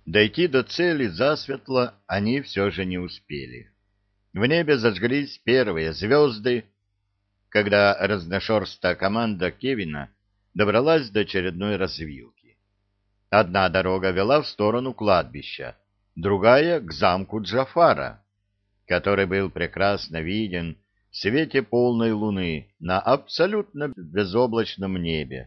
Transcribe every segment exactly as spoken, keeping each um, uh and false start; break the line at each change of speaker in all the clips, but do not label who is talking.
Дойти до цели засветло они все же не успели. В небе зажглись первые звезды, когда разношерстная команда Кевина добралась до очередной развилки. Одна дорога вела в сторону кладбища, другая — к замку Джафара, который был прекрасно виден в свете полной луны на абсолютно безоблачном небе.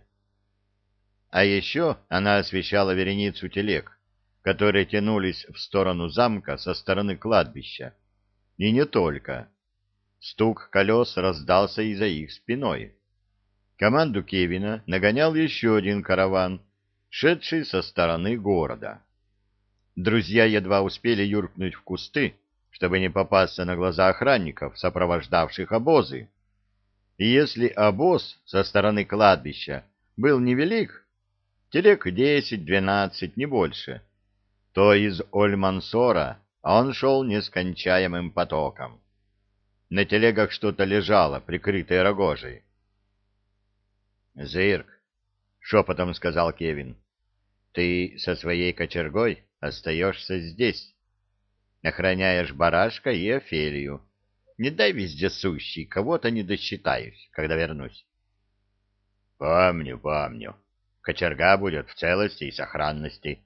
А еще она освещала вереницу телег, которые тянулись в сторону замка со стороны кладбища. И не только. Стук колес раздался и за их спиной. Команду Кевина нагонял еще один караван, шедший со стороны города. Друзья едва успели юркнуть в кусты, чтобы не попасться на глаза охранников, сопровождавших обозы. И если обоз со стороны кладбища был невелик, телег десять-двенадцать, не больше, то из Оль-Мансора он шел нескончаемым потоком. На телегах что-то лежало, прикрытое рогожей. «Зырк», — шепотом сказал Кевин, — «ты со своей кочергой остаешься здесь. Охраняешь барашка и Офелию. Не дай вездесущий, кого-то не досчитаюсь, когда вернусь». «Помню, помню. Кочерга будет в целости и сохранности».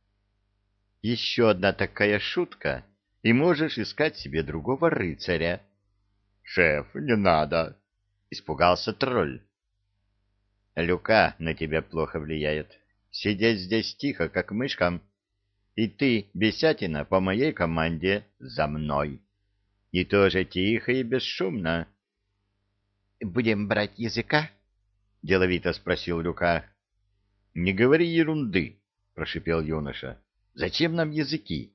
«Еще одна такая шутка, и можешь искать себе другого рыцаря». «Шеф, не надо!» — испугался тролль. «Люка на тебя плохо влияет. Сидеть здесь тихо, как мышкам. И ты, бесятина, по моей команде за мной. И тоже тихо и бесшумно». «Будем брать языка?» — деловито спросил Люка. «Не говори ерунды», — прошипел юноша. «Зачем нам языки?»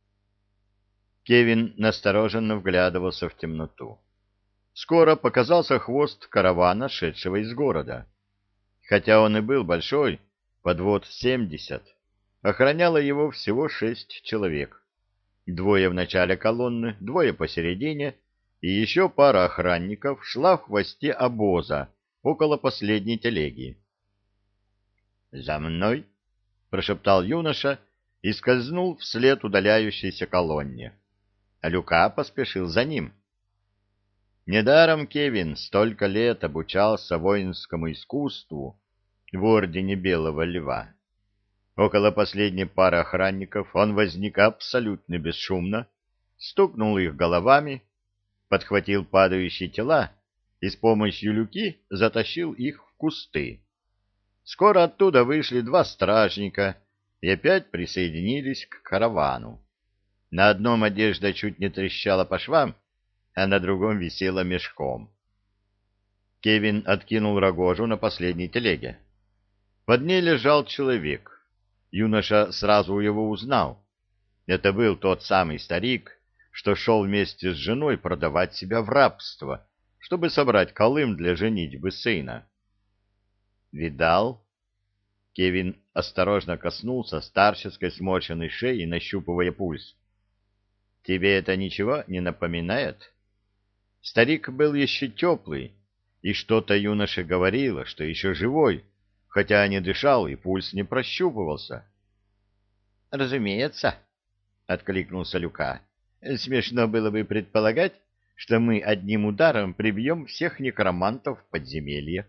Кевин настороженно вглядывался в темноту. Скоро показался хвост каравана, шедшего из города. Хотя он и был большой, подвод семьдесят, охраняло его всего шесть человек. Двое в начале колонны, двое посередине, и еще пара охранников шла в хвосте обоза около последней телеги. «За мной!» — прошептал юноша и скользнул вслед удаляющейся колонне. А Люка поспешил за ним. Недаром Кевин столько лет обучался воинскому искусству в ордене Белого Льва. Около последней пары охранников он возник абсолютно бесшумно, стукнул их головами, подхватил падающие тела и с помощью люки затащил их в кусты. Скоро оттуда вышли два стражника и опять присоединились к каравану. На одном одежда чуть не трещала по швам, а на другом висела мешком. Кевин откинул рогожу на последней телеге. Под ней лежал человек. Юноша сразу его узнал. Это был тот самый старик, что шел вместе с женой продавать себя в рабство, чтобы собрать колым для женитьбы сына. «Видал?» Кевин осторожно коснулся старческой сморщенной шеи, нащупывая пульс. «Тебе это ничего не напоминает?» Старик был еще теплый, и что-то юноше говорило, что еще живой, хотя не дышал и пульс не прощупывался. «Разумеется», — откликнулся Люка. «Смешно было бы предполагать, что мы одним ударом прибьем всех некромантов в подземелье».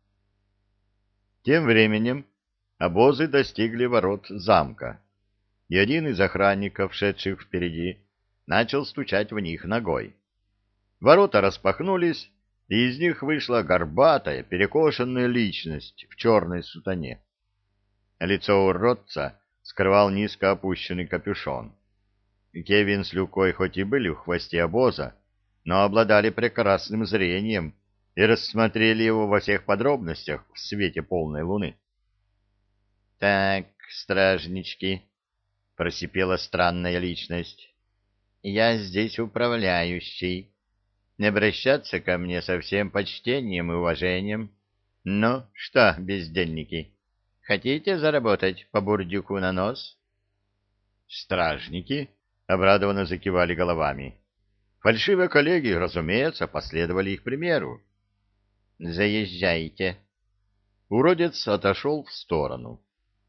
Тем временем обозы достигли ворот замка, и один из охранников, шедших впереди, начал стучать в них ногой. Ворота распахнулись, и из них вышла горбатая, перекошенная личность в черной сутане. Лицо уродца скрывал низко опущенный капюшон. Кевин с Люкой хоть и были в хвосте обоза, но обладали прекрасным зрением и рассмотрели его во всех подробностях в свете полной луны. — Так, стражнички, — просипела странная личность, — я здесь управляющий. Не обращаться ко мне со всем почтением и уважением. Ну, что, бездельники, хотите заработать по бурдюку на нос? Стражники обрадованно закивали головами. Фальшивые коллеги, разумеется, последовали их примеру. «Заезжайте». Уродец отошел в сторону.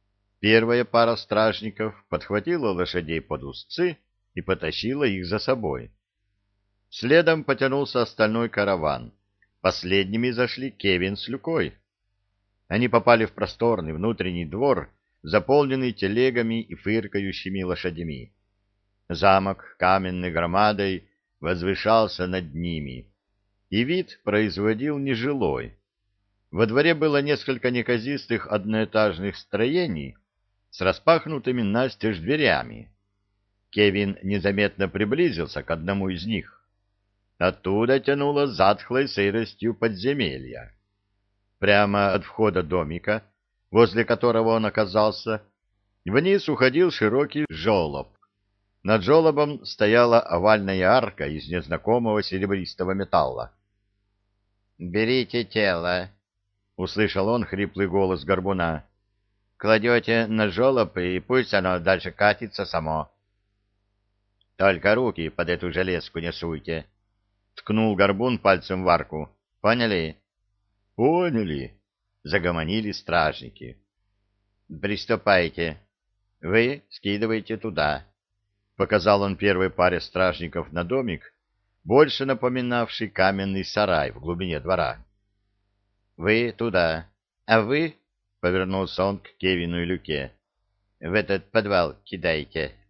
Первая пара стражников подхватила лошадей под узцы и потащила их за собой. Следом потянулся остальной караван. Последними зашли Кевин с Люкой. Они попали в просторный внутренний двор, заполненный телегами и фыркающими лошадьми. Замок каменной громадой возвышался над ними, и вид производил нежилой. Во дворе было несколько неказистых одноэтажных строений с распахнутыми настежь дверями. Кевин незаметно приблизился к одному из них. Оттуда тянуло затхлой сыростью подземелья. Прямо от входа домика, возле которого он оказался, вниз уходил широкий желоб. Над желобом стояла овальная арка из незнакомого серебристого металла. «Берите тело», — услышал он хриплый голос горбуна. «Кладете на желоб, и пусть оно дальше катится само». «Только руки под эту железку не суйте», — ткнул горбун пальцем в арку. «Поняли?» «Поняли», — загомонили стражники. «Приступайте. Вы скидывайте туда», — показал он первой паре стражников на домик, больше напоминавший каменный сарай в глубине двора. «Вы туда, а вы, — повернулся он к Кевину и Люке, — в этот подвал кидайте